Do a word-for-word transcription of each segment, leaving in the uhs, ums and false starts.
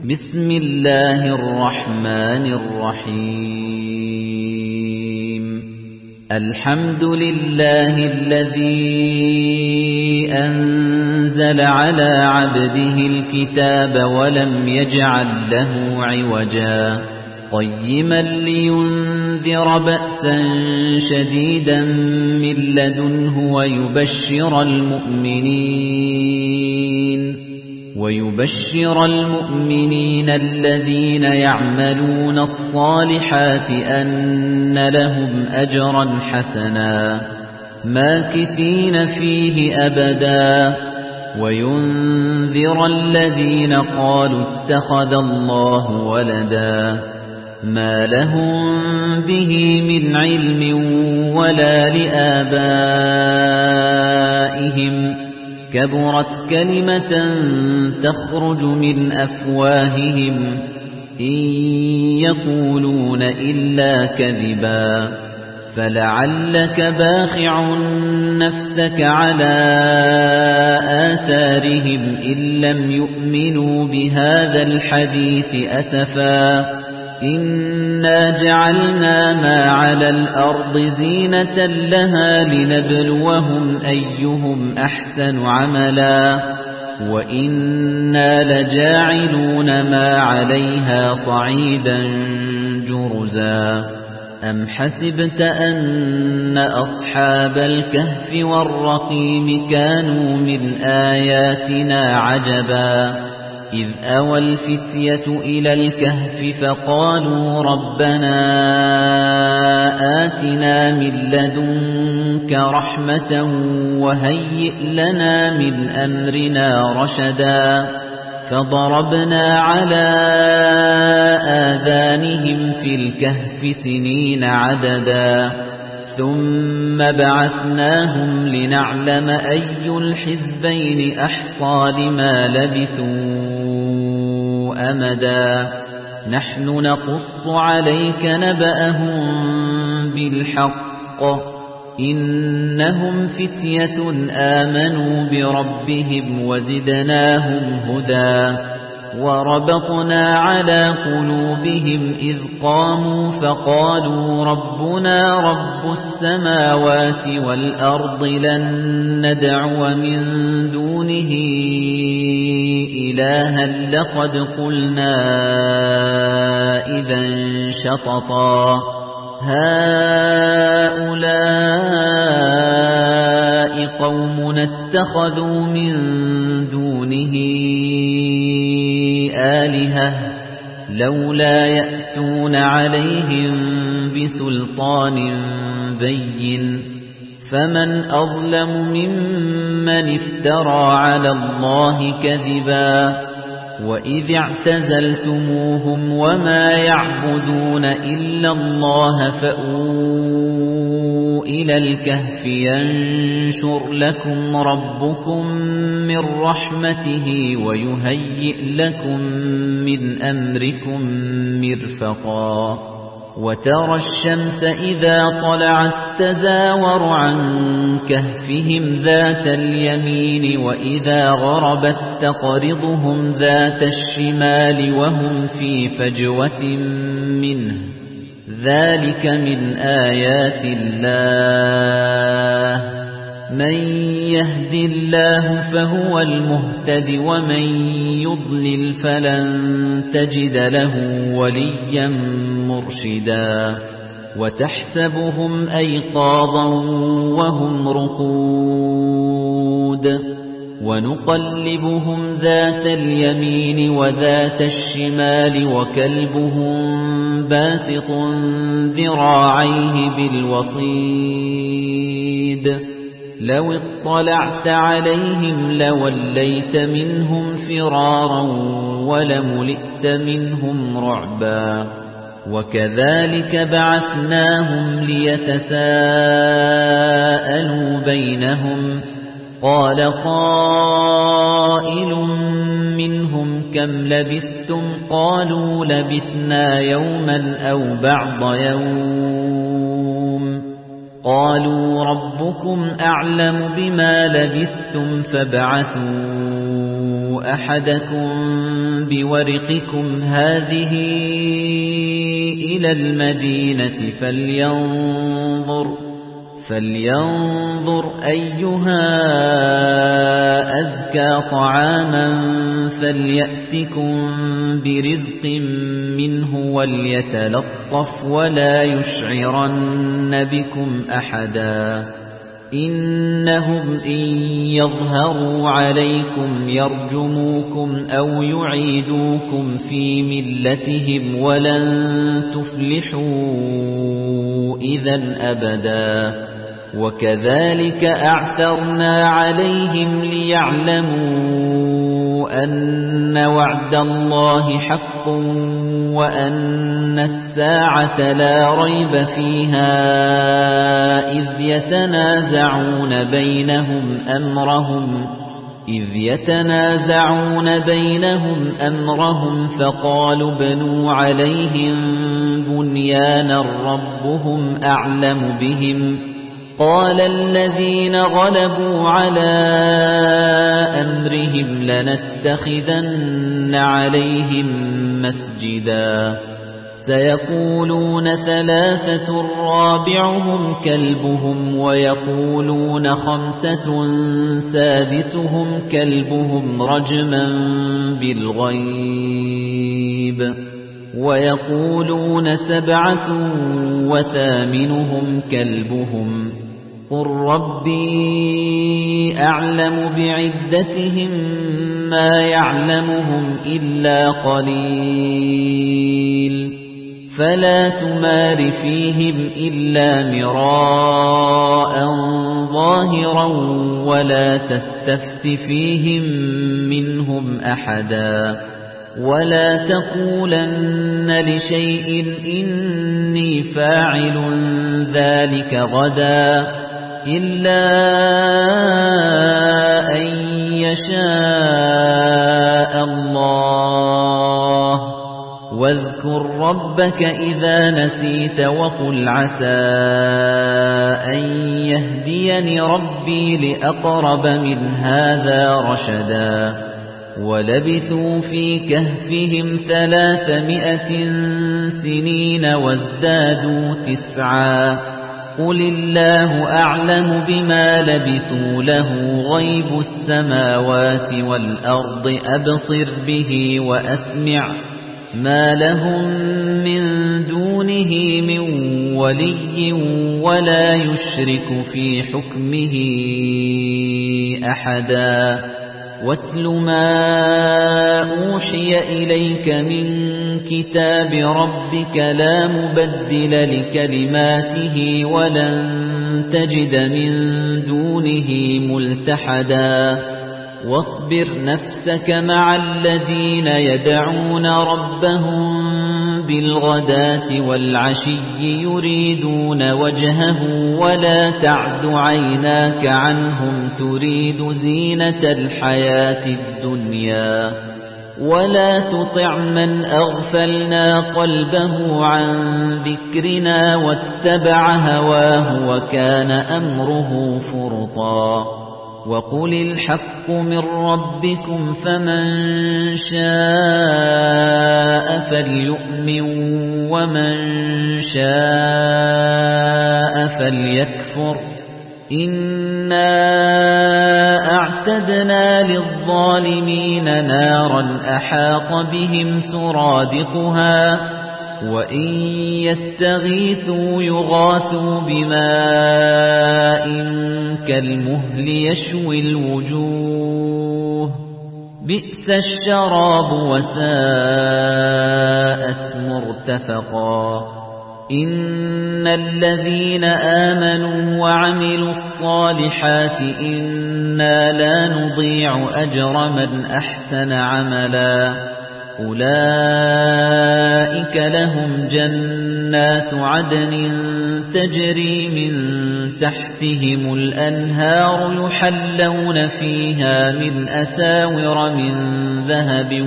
بسم الله الرحمن الرحيم الحمد لله الذي أنزل على عبده الكتاب ولم يجعل له عوجا قيما لينذر بأسا شديدا من لدنه ويبشر المؤمنين ويبشر المؤمنين الذين يعملون الصالحات أن لهم أجرا حسنا ماكثين فيه أبدا وينذر الذين قالوا اتخذ الله ولدا ما لهم به من علم ولا لآبائهم كبرت كلمة تخرج من أفواههم إن يقولون إلا كذبا فلعلك باخع نفسك على آثارهم إن لم يؤمنوا بهذا الحديث أسفا إنا جعلنا ما على الأرض زينة لها لنبلوهم أيهم أحسن عملا وإنا لجاعلون ما عليها صعيدا جرزا أم حسبت أن أصحاب الكهف والرقيم كانوا من آياتنا عجبا إذ أوى الفتية إلى الكهف فقالوا ربنا آتنا من لدنك رحمة وهيئ لنا من أمرنا رشدا فضربنا على آذانهم في الكهف سنين عددا ثم بعثناهم لنعلم أي الحزبين أحصى لما لبثوا أمدا نحن نقص عليك نبأهم بالحق إنهم فتية آمنوا بربهم وزدناهم هدى وربطنا على قلوبهم إذ قاموا فقالوا ربنا رب السماوات والأرض لن ندعو من دونه إلها لقد قلنا إذا شططا هؤلاء قوم اتخذوا من دونه آلهة لولا يأتون عليهم بسلطان بين فمن أظلم ممن افترى على الله كذبا وإذ اعتزلتموهم وما يعبدون إلا الله فأووا إلى الكهف ينشر لكم ربكم من رحمته ويهيئ لكم من أمركم مرفقا وترى الشمس إذا طلعت تزاور عن كهفهم ذات اليمين وإذا غربت تقرضهم ذات الشمال وهم في فجوة منه ذلك من آيات الله من يهد الله فهو المهتد ومن يضلل فلن تجد له وليا مرشدا وتحسبهم أيقاظا وهم رقود ونقلبهم ذات اليمين وذات الشمال وكلبهم باسط ذراعيه بالوصيد لو اطلعت عليهم لوليت منهم فرارا ولملئت منهم رعبا وكذلك بعثناهم ليتساءلوا بينهم قال قائل منهم كم لبثتم قالوا لبثنا يوما أو بعض يوم قالوا ربكم أعلم بما لبثتم فابعثوا أحدكم بورقكم هذه إلى المدينة فلينظر فلينظر أيها أزكى طعاما فليأتكم برزق منه وليتلطف ولا يشعرن بكم أحدا إنهم إن يظهروا عليكم يرجموكم أو يعيدوكم في ملتهم ولن تفلحوا إذا أبدا وكذلك أعثرنا عليهم ليعلموا أن وعد الله حق وأن الساعة لا ريب فيها إذ يتنازعون بينهم أمرهم إذ يتنازعون بينهم أمرهم فقالوا ابنوا عليهم بنيانا ربهم أعلم بهم قال الذين غلبوا على أمرهم لنتخذن عليهم مسجدا سيقولون ثلاثة رابعهم كلبهم ويقولون خمسة سادسهم كلبهم رجما بالغيب ويقولون سبعة وثامنهم كلبهم قل ربي أعلم بعدتهم ما يعلمهم إلا قليل فلا تمار فيهم إلا مراء ظاهرا ولا تستفت فيهم منهم أحدا ولا تقولن لشيء إني فاعل ذلك غدا إلا أن يشاء الله واذكر ربك إذا نسيت وقل عسى أن يهديني ربي لأقرب من هذا رشدا ولبثوا في كهفهم ثلاثمائة سنين وازدادوا تسعا قل الله أعلم بما لبثوا له غيب السماوات والأرض أبصر به وأسمع ما لهم من دونه من ولي ولا يشرك في حكمه أحدا واتل ما أوحي إليك من كتاب ربك لا مبدل لكلماته ولن تجد من دونه ملتحدا واصبر نفسك مع الذين يدعون ربهم بالغداة والعشي يريدون وجهه ولا تعد عيناك عنهم تريد زينة الحياة الدنيا ولا تطع من أغفلنا قلبه عن ذكرنا واتبع هواه وكان أمره فرطا وقل الحق من ربكم فمن شاء فليؤمن ومن شاء فليكفر إنا أعتدنا للظالمين نارا أحاط بهم سرادقها وإن يستغيثوا يغاثوا بماء كالمهل يشوي الوجوه بئس الشراب وساءت مرتفقا إن الذين آمنوا وعملوا الصالحات إنا لا نضيع أجر من أحسن عملا أولئك لهم جنات عدن تجري من تحتهم الأنهار يحلون فيها من أساور من ذهب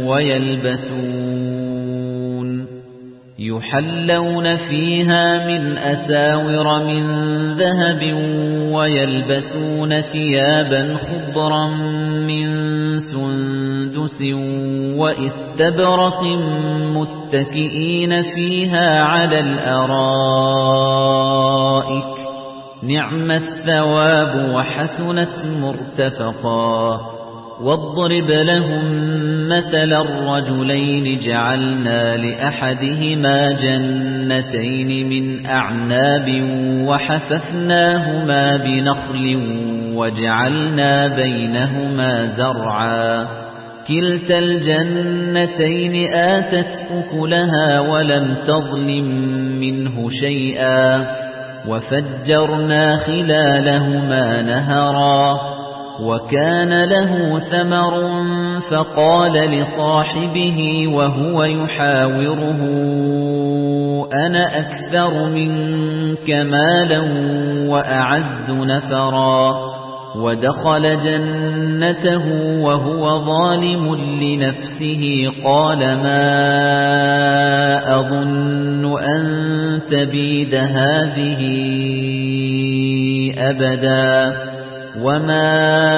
ويلبسون يحلون فيها من أساور من ذهب ويلبسون ثيابا خضرا من سندس سُندُسٍ وَإِسْتَبْرَقٍ مُتَّكِئِينَ فِيهَا عَلَى الْأَرَائِكِ نِعْمَ الثَّوَابُ وَحَسُنَتْ مُرْتَفَقًا وَاضْرِبْ لَهُم مَّثَلًا الرَّجُلَيْنِ جَعَلْنَا لِأَحَدِهِمَا جَنَّتَيْنِ مِنْ أَعْنَابٍ وَحَفَفْنَاهُمَا بِنَخْلٍ وَجَعَلْنَا بَيْنَهُمَا زَرْعًا كِلْتَا الْجَنَّتَيْنِ آتَتْ أُكُلَهَا وَلَمْ تَظْلِم مِّنْهُ شَيْئًا وَفَجَّرْنَا خِلَالَهُمَا نَهَرًا وَكَانَ لَهُ ثَمَرٌ فَقَالَ لِصَاحِبِهِ وَهُوَ يُحَاوِرُهُ أَنَا أَكْثَرُ مِنكَ مَالًا وَأَعَزُّ نَفَرًا وَدَخَلَ جَنَّتَهُ وَهُوَ ظَالِمٌ لِنَفْسِهِ قَالَ مَا أَظُنُّ أَن تَبِيدَ هَٰذِهِ أَبَدًا وَمَا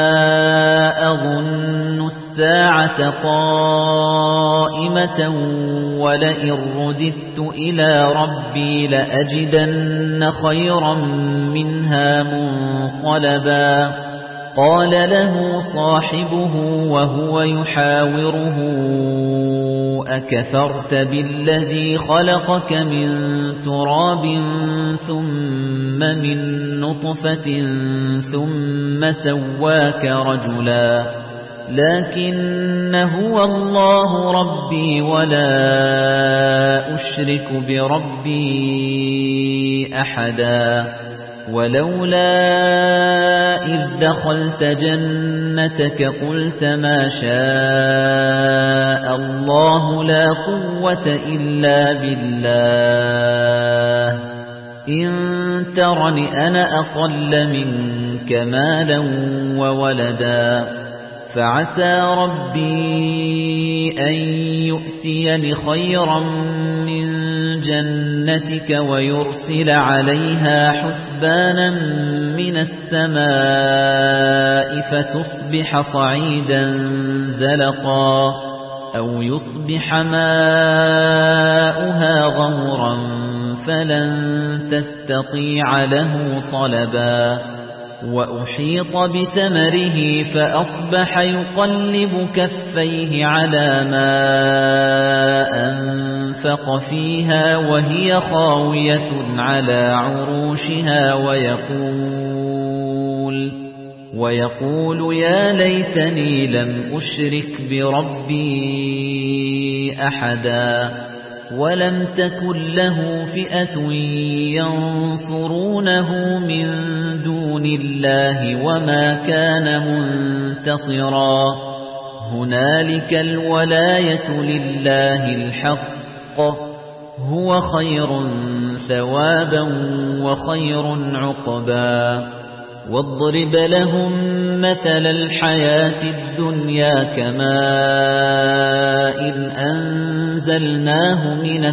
أَظُنُّ السَّاعَةَ قَائِمَةً وَلَئِن رُّدِدتُّ إِلَىٰ رَبِّي لَأَجِدَنَّ خَيْرًا مِّنْهَا مُنقَلَبًا قَالَ لَهُ صَاحِبُهُ وَهُوَ يُحَاوِرُهُ أَكَفَرْتَ بِالَّذِي خَلَقَكَ مِن تُرَابٍ ثُمَّ مِن نُّطْفَةٍ ثُمَّ سَوَّاكَ رَجُلًا لَّكِنَّ هُوَ اللَّهُ رَبِّي وَلَا أُشْرِكُ بِرَبِّي أَحَدًا وَلَوْلَا إِذْ دَخَلْتَ جَنَّتَكَ قُلْتَ مَا شَاءَ اللَّهُ لَا قُوَّةَ إِلَّا بِاللَّهِ إِن تَرَنِ أَنَا أَقَلَّ مِنكَ مَالًا وَوَلَدًا فَعَسَى رَبِّي أَن يُؤْتِيَنِ خَيْرًا مِّن جَنَّتِكَ وَيُرْسِلَ عَلَيْهَا حُسْبَانًا مِّنَ السَّمَاءِ فَتُصْبِحَ صَعِيدًا زَلَقًا أَوْ يُصْبِحَ مَاؤُهَا غَوْرًا فَلَن تَسْتَطِيعَ لَهُ طَلَبًا وَأُحِيطَ بِثَمَرِهِ فَأَصْبَحَ يُقَلِّبُ كَفَّيْهِ عَلَى مَا أَنفَقَ فِيهَا وَهِيَ خَاوِيَةٌ عَلَى عُرُوشِهَا وَيَقُولُ وَيَقُولُ يَا لَيْتَنِي لَمْ أُشْرِكْ بِرَبِّي أَحَدًا وَلَمْ تَكُنْ لَهُ فِئَةٌ يَنصُرُونَهُ مِنْ دُونِ اللَّهِ وَمَا كَانَ مُنتَصِرًا هُنَالِكَ الْوَلَايَةُ لِلَّهِ الْحَقِّ هُوَ خَيْرٌ ثَوَابًا وَخَيْرٌ عُقْبًا وَاضْرِبْ لَهُم مَّثَلَ الْحَيَاةِ الدُّنْيَا كَمَاءٍ أَنزَلْنَاهُ مِنَ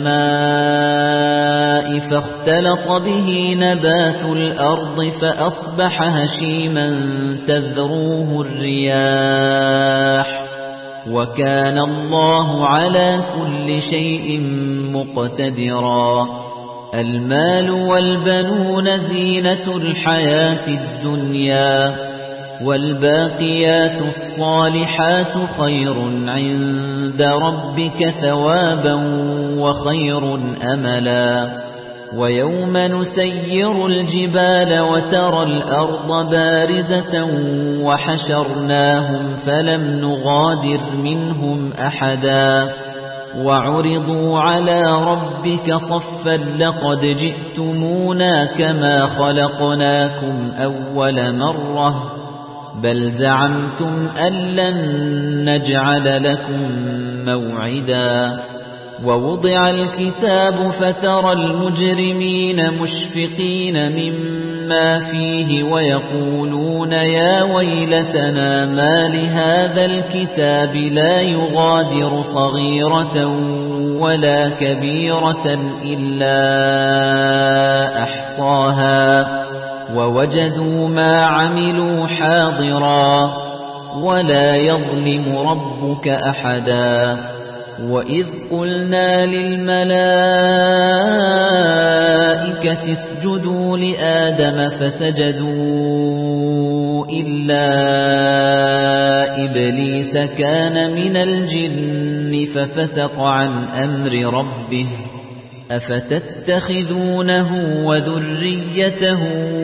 السَّمَاءِ فَاخْتَلَطَ بِهِ نَبَاتُ الْأَرْضِ فَأَصْبَحَ هَشِيمًا تَذْرُوهُ الرِّيَاحُ وَكَانَ اللَّهُ عَلَى كُلِّ شَيْءٍ مُقْتَدِرًا الْمَالُ وَالْبَنُونَ زِينَةُ الْحَيَاةِ الدُّنْيَا وَالْبَاقِيَاتُ الصَّالِحَاتُ خَيْرٌ عِندَ رَبِّكَ ثَوَابًا وَخَيْرٌ أَمَلًا وَيَوْمَ نُسَيِّرُ الْجِبَالَ وَتَرَى الْأَرْضَ بَارِزَةً وَحَشَرْنَاهُمْ فَلَمْ نُغَادِرْ مِنْهُمْ أَحَدًا وَعُرِضُوا عَلَى رَبِّكَ صَفًّا لَقَدْ جِئْتُمُونَا كَمَا خَلَقْنَاكُمْ أَوَّلَ مَرَّةٍ بَلْ زَعَمْتُمْ أَن لَّن نَّجْعَلَ لَكُم مَّوْعِدًا وَوُضِعَ الْكِتَابُ فَتَرَى الْمُجْرِمِينَ مُشْفِقِينَ مِمَّا فِيهِ وَيَقُولُونَ يَا وَيْلَتَنَا مَا لِهَذَا الْكِتَابِ لَا يُغَادِرُ صَغِيرَةً وَلَا كَبِيرَةً إِلَّا أَحْصَاهَا وَوَجَدُوا مَا عَمِلُوا حَاضِرًا ولا يظلم ربك أحدا وإذ قلنا للملائكة اسجدوا لآدم فسجدوا إلا إبليس كان من الجن ففسق عن أمر ربه أفتتخذونه وذريته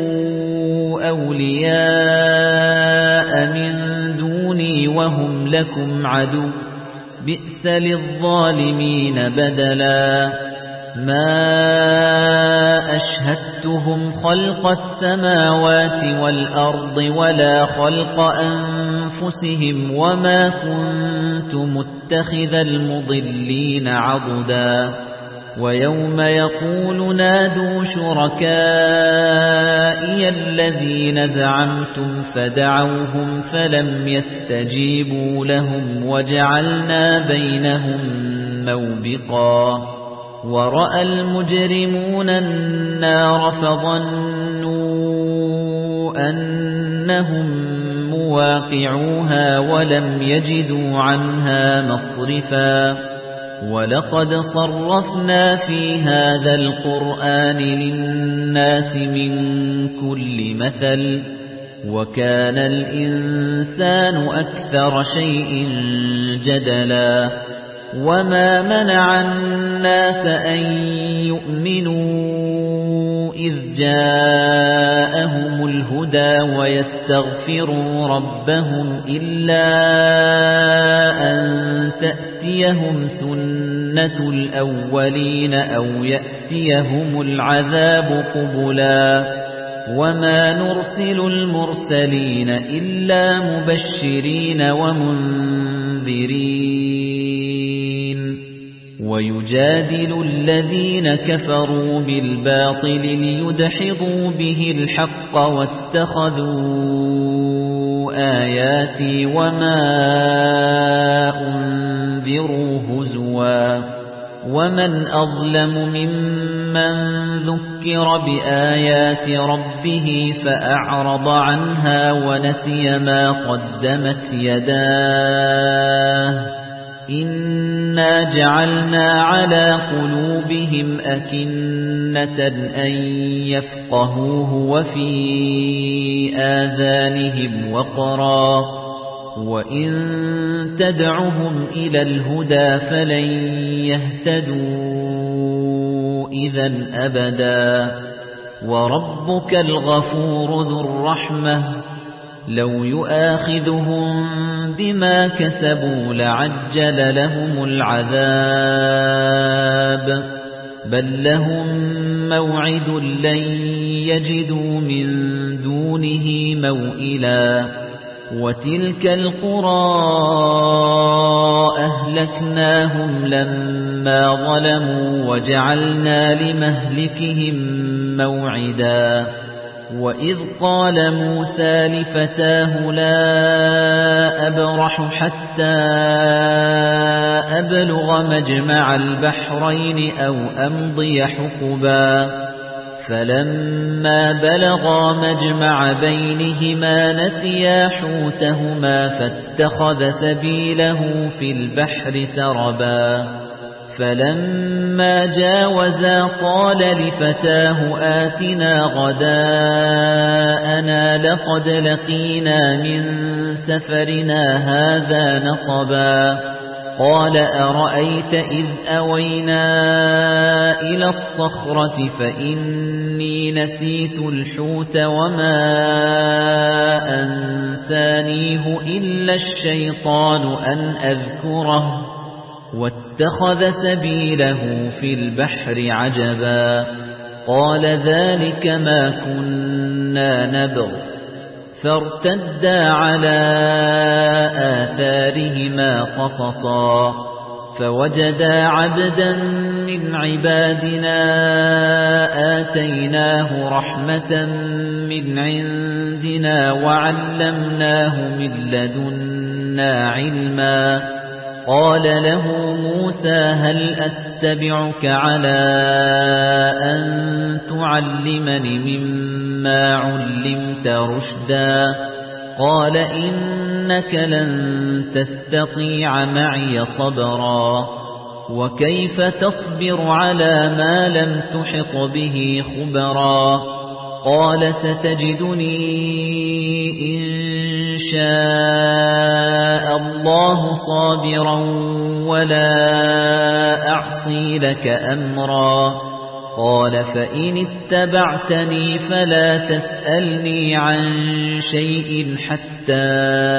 أولياء من دوني وهم لكم عدو بئس للظالمين بدلا ما أشهدتهم خلق السماوات والأرض ولا خلق أنفسهم وما كنت متخذ المضلين عضدا ويوم يقول نادوا شركائي الذين زعمتم فدعوهم فلم يستجيبوا لهم وجعلنا بينهم موبقا ورأى المجرمون النار فظنوا أنهم مواقعوها ولم يجدوا عنها مصرفا وَلَقَدْ صَرَّفْنَا فِي هَذَا الْقُرْآنِ لِلنَّاسِ مِنْ كُلِّ مَثَلٍ وَكَانَ الْإِنسَانُ أَكْثَرَ شَيْءٍ جَدَلًا وَمَا مَنَعَ النَّاسَ أَنْ يُؤْمِنُوا إِذْ جَاءَهُمُ الْهُدَى وَيَسْتَغْفِرُوا رَبَّهُمْ إِلَّا أَنْ تَأْتِيَهُمْ سُنَّةُ الْأَوَّلِينَ أَوْ يَأْتِيَهُمُ الْعَذَابُ قُبُلًا وَمَا نُرْسِلُ الْمُرْسَلِينَ إِلَّا مُبَشِّرِينَ وَمُنذِرِينَ وَيُجَادِلُ الَّذِينَ كَفَرُوا بِالْبَاطِلِ لِيُدْحِضُوا بِهِ الْحَقَّ وَاتَّخَذُوا آيَاتِي وَمَا أُنذِرُوا هُزُوًا وَمَنْ أَظْلَمُ مِمَّنْ ذُكِّرَ بِآيَاتِ رَبِّهِ فَأَعْرَضَ عَنْهَا وَنَسِيَ مَا قَدَّمَتْ يَدَاهُ إِنَّا جَعَلْنَا عَلَى قُلُوبِهِمْ أَكِنَّةً أَن يَفْقَهُوهُ وَفِي آذَانِهِمْ وَقْرًا وَإِن تَدْعُهُمْ إِلَى الْهُدَى فَلَن يَهْتَدُوا إِذًا أَبَدًا وَرَبُّكَ الْغَفُورُ ذُو الرَّحْمَةِ لَوْ يُؤَاخِذُهُم بِمَا كَسَبُوا لَعَجَّلَ لَهُمُ الْعَذَابَ بَل لَّهُم مَّوْعِدٌ لَّن يَجِدُوا مِن دُونِهِ مَوْئِلًا وَتِلْكَ الْقُرَىٰ أَهْلَكْنَاهُمْ لَمَّا ظَلَمُوا وَجَعَلْنَا لِمَهْلِكِهِم مَّوْعِدًا وَإِذْ قَالَ مُوسَى لِفَتَاهُ لَا أَبْرَحُ حَتَّى أَبْلُغَ مَجْمَعَ الْبَحْرَيْنِ أَوْ أَمْضِيَ حُقُبًا فَلَمَّا بَلَغَا مَجْمَعَ بَيْنِهِمَا نَسِيَا حُوتَهُمَا فَاتَّخَذَ سَبِيلَهُ فِي الْبَحْرِ سَرَبًا فَلَمَّا جَاوَزَا قَالَ لِفَتَاهُ آتِنَا غَدَاءَنَا لَقَدْ لَقِينَا مِنْ سَفَرِنَا هَذَا نَصَبًا قَالَ أَرَأَيْتَ إِذْ أَوَيْنَا إِلَى الصَّخْرَةِ فَإِنِّي نَسِيتُ الْحُوتَ وَمَا أَنسَانِيهُ إِلَّا الشَّيْطَانُ أَنْ أَذْكُرَهُ وَاتَّخَذَ سَبِيلَهُ فِي الْبَحْرِ عَجَبًا قَالَ ذَلِكَ مَا كُنَّا نَبْغِ فَارْتَدَّا عَلَى آثَارِهِمَا قَصَصًا فَوَجَدَا عَبْدًا مِنْ عِبَادِنَا آتَيْنَاهُ رَحْمَةً مِنْ عِنْدِنَا وَعَلَّمْنَاهُ مِنْ لَدُنَّا عِلْمًا قَالَ لَهُ مُوسَى هَلْ أَتَّبِعُكَ عَلَى أَن تُعَلِّمَنِ مِمَّا عُلِّمْتَ رُشْدًا قال إنك لن تستطيع معي صبرا وكيف تصبر على ما لم تحط به خبرا قال ستجدني إن شاء الله صابرا ولا أعصي لك أمرا قال فإن اتبعتني فلا تسألني عن شيء حتى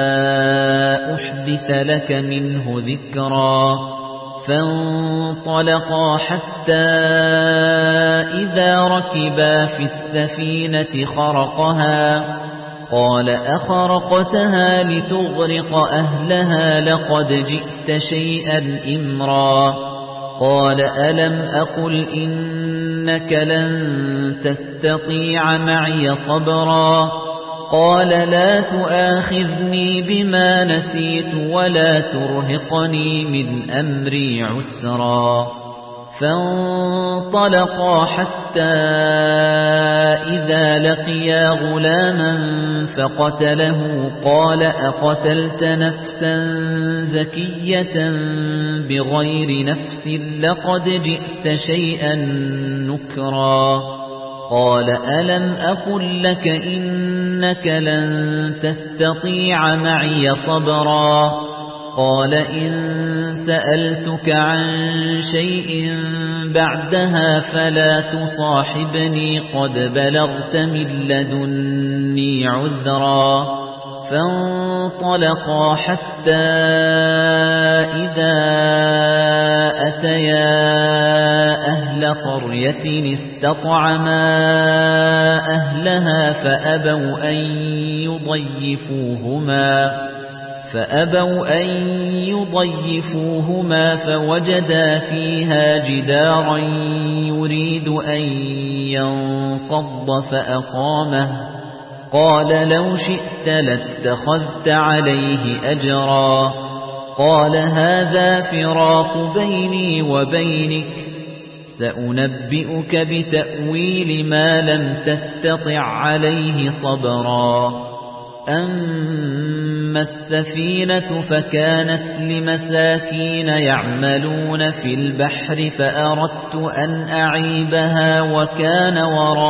أحدث لك منه ذكرا فانطلقا حتى إذا ركبا في السفينة خرقها قال أخرقتها لتغرق أهلها لقد جئت شيئا إمرا قال ألم أقل إنك لن تستطيع معي صبرا قال لا تؤاخذني بما نسيت ولا ترهقني من أمري عسرا فانطلقا حتى إذا لقيا غلاما فقتله قال أقتلت نفسا زكية بغير نفس لقد جئت شيئا نكرا قال ألم أقل لك إنك لن تستطيع معي صبرا قال إن سألتك عن شيء بعدها فلا تصاحبني قد بلغت من لدني عذرا فانطلقا حتى إذا أتيا أهل قرية استطعما أهلها فأبوا أن يضيفوهما فأبوا أن يضيفوهما فوجدا فيها جدارا يريد أن ينقض فأقامه قال لو شئت لاتخذت عليه أجرا قال هذا فراق بيني وبينك سأنبئك بتأويل ما لم تستطع عليه صبرا أما السفينة فكانت لمساكين يعملون في البحر فأردت أن أعيبها وكان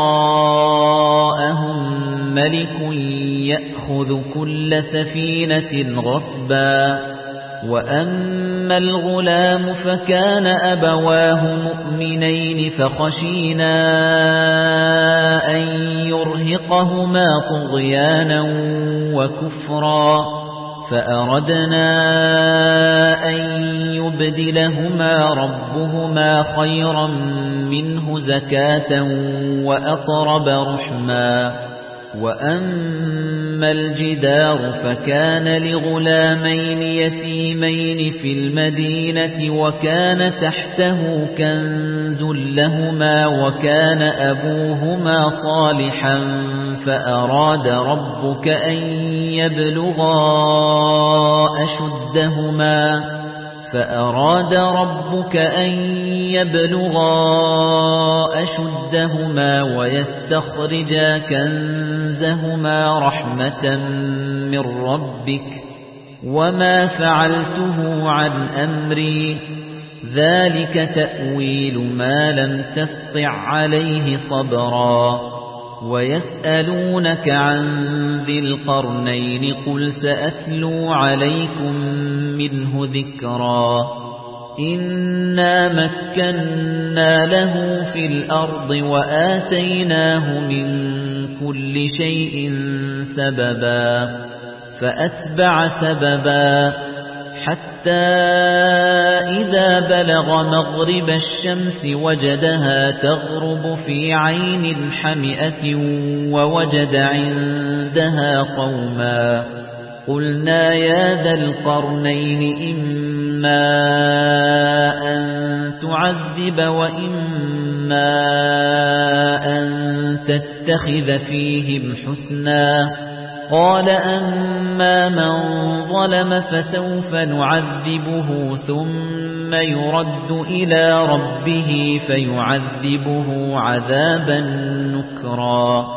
وراءهم ملك يأخذ كل سفينة غصبا وأما الغلام فكان أبواه مؤمنين فخشينا أن يرهقهما طغيانا وكفرا فأردنا أن يبدلهما ربهما خيرا منه زكاة وأقرب رحما وأما الجدار فكان لغلامين يتيمين في المدينة وكان تحته كنز لهما وكان أبوهما صالحا فأراد ربك أن يبلغا أشدهما فأراد ربك أن يبلغا أشدهما ويستخرجا كنزهما رحمة من ربك وما فعلته عن أمري ذلك تأويل ما لم تسطع عليه صبرا ويسألونك عن ذي القرنين قل سأتلو عليكم منه ذكرا إنا مكنا له في الأرض وآتيناه من كل شيء سببا فأتبع سببا حتى إذا بلغ مغرب الشمس وجدها تغرب في عين حمئة ووجد عندها قوما قلنا يا ذا القرنين إما أن تعذب وإما أن تتخذ فيهم حسنا قال أما من ظلم فسوف نعذبه ثم يرد إلى ربه فيعذبه عذابا نكرا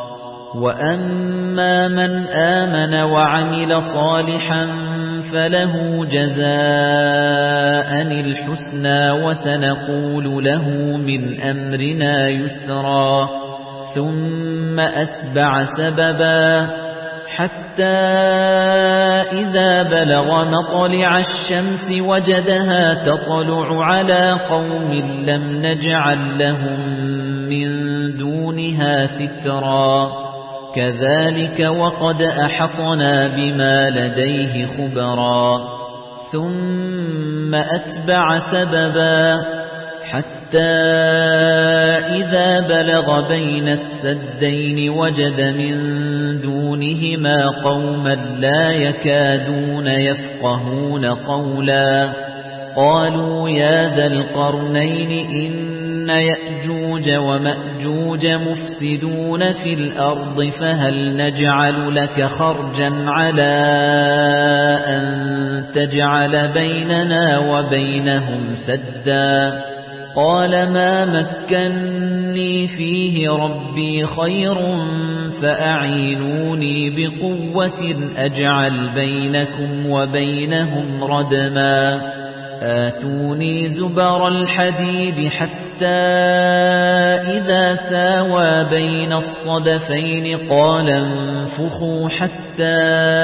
وَأَمَّا مَنْ آمَنَ وَعَمِلَ صَالِحًا فَلَهُ جَزَاءً الْحُسْنَى وَسَنَقُولُ لَهُ مِنْ أَمْرِنَا يُسْرًا ثُمَّ أَتْبَعَ سَبَبًا حَتَّى إِذَا بَلَغَ مَطْلِعَ الشَّمْسِ وَجَدَهَا تَطْلُعُ عَلَى قَوْمٍ لَّمْ نَجْعَل لَّهُم مِّن دُونِهَا سِتْرًا كَذَلِكَ وَقَدْ أَحَطْنَا بِمَا لَدَيْهِ خُبْرًا ثُمَّ أَتْبَعَ سَبَبًا حَتَّى إِذَا بَلَغَ بَيْنَ السَّدَّيْنِ وَجَدَ مِن دُونِهِمَا قَوْمًا لَّا يَكَادُونَ يَفْقَهُونَ قَوْلًا قَالُوا يَا ذَا الْقَرْنَيْنِ إِنَّ يَأْجُوجَ وَمَأْجُوجَ مُفْسِدُونَ فِي الْأَرْضِ فَهَلْ نَجْعَلُ لَكَ خَرْجًا عَلَىٰ أَن تَجْعَلَ بَيْنَنَا وَبَيْنَهُمْ سَدًّا قَالَ مَا مَكَّنِّي فِيهِ رَبِّي خَيْرٌ فَأَعِينُونِي بِقُوَّةٍ أَجْعَلْ بَيْنَكُمْ وَبَيْنَهُمْ رَدْمًا آتوني زبر الحديد حتى إذا ساوى بين الصدفين قال انفخوا حتى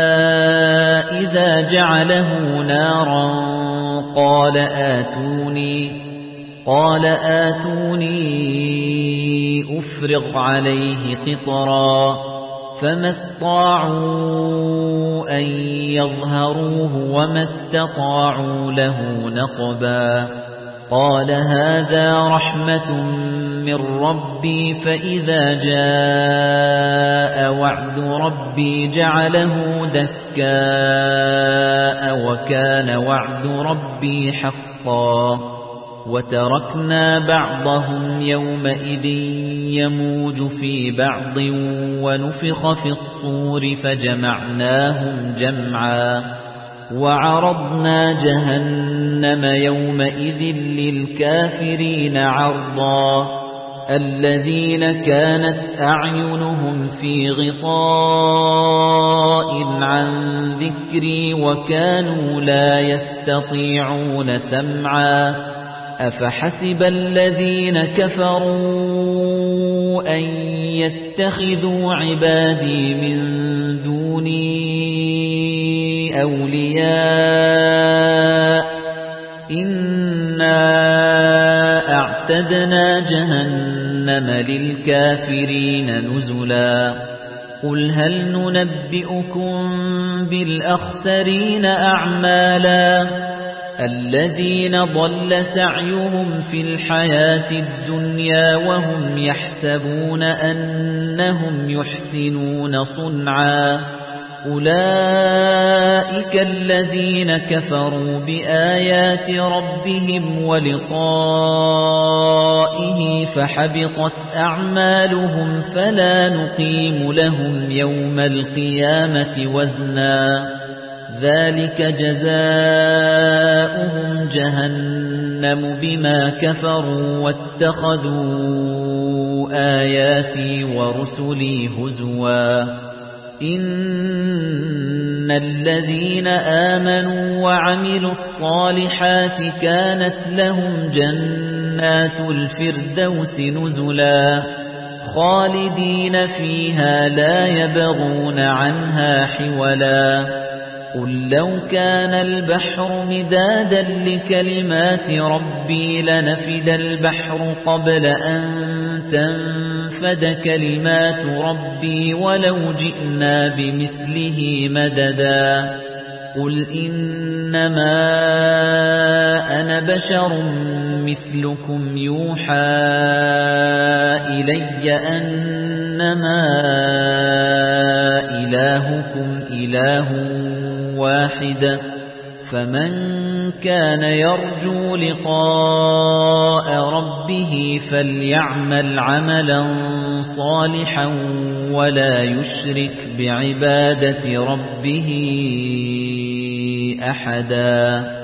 إذا جعله نارا قال آتوني قال آتوني أفرغ عليه قطرا فما استطاعوا أن يظهروه وما استطاعوا له نقبا قال هذا رحمة من ربي فإذا جاء وعد ربي جعله دكاء وكان وعد ربي حقا وتركنا بعضهم يومئذ يموج في بعض ونفخ في الصور فجمعناهم جمعا وعرضنا جهنم يومئذ للكافرين عرضا الذين كانت أعينهم في غطاء عن ذكري وكانوا لا يستطيعون سمعا أفحسب الذين كفروا أن يتخذوا عبادي من دوني أولياء إنا أعتدنا جهنم للكافرين نزلا قل هل ننبئكم بالأخسرين أعمالا الذين ضل سعيهم في الحياة الدنيا وهم يحسبون أنهم يحسنون صنعا أولئك الذين كفروا بآيات ربهم ولقائه فحبطت أعمالهم فلا نقيم لهم يوم القيامة وزنا ذلك جزاؤهم جهنم بما كفروا واتخذوا آياتي ورسلي هزوا إن الذين آمنوا وعملوا الصالحات كانت لهم جنات الفردوس نزلا خالدين فيها لا يبغون عنها حولا قل لو كان البحر مدادا لكلمات ربي لنفد البحر قبل أن تنفد كلمات ربي ولو جئنا بمثله مددا قل إنما أنا بشر مثلكم يوحى إلي أنما إلهكم إله واحد فمن كان يرجو لقاء ربه فليعمل عملا صالحا ولا يشرك بعبادة ربه أحدا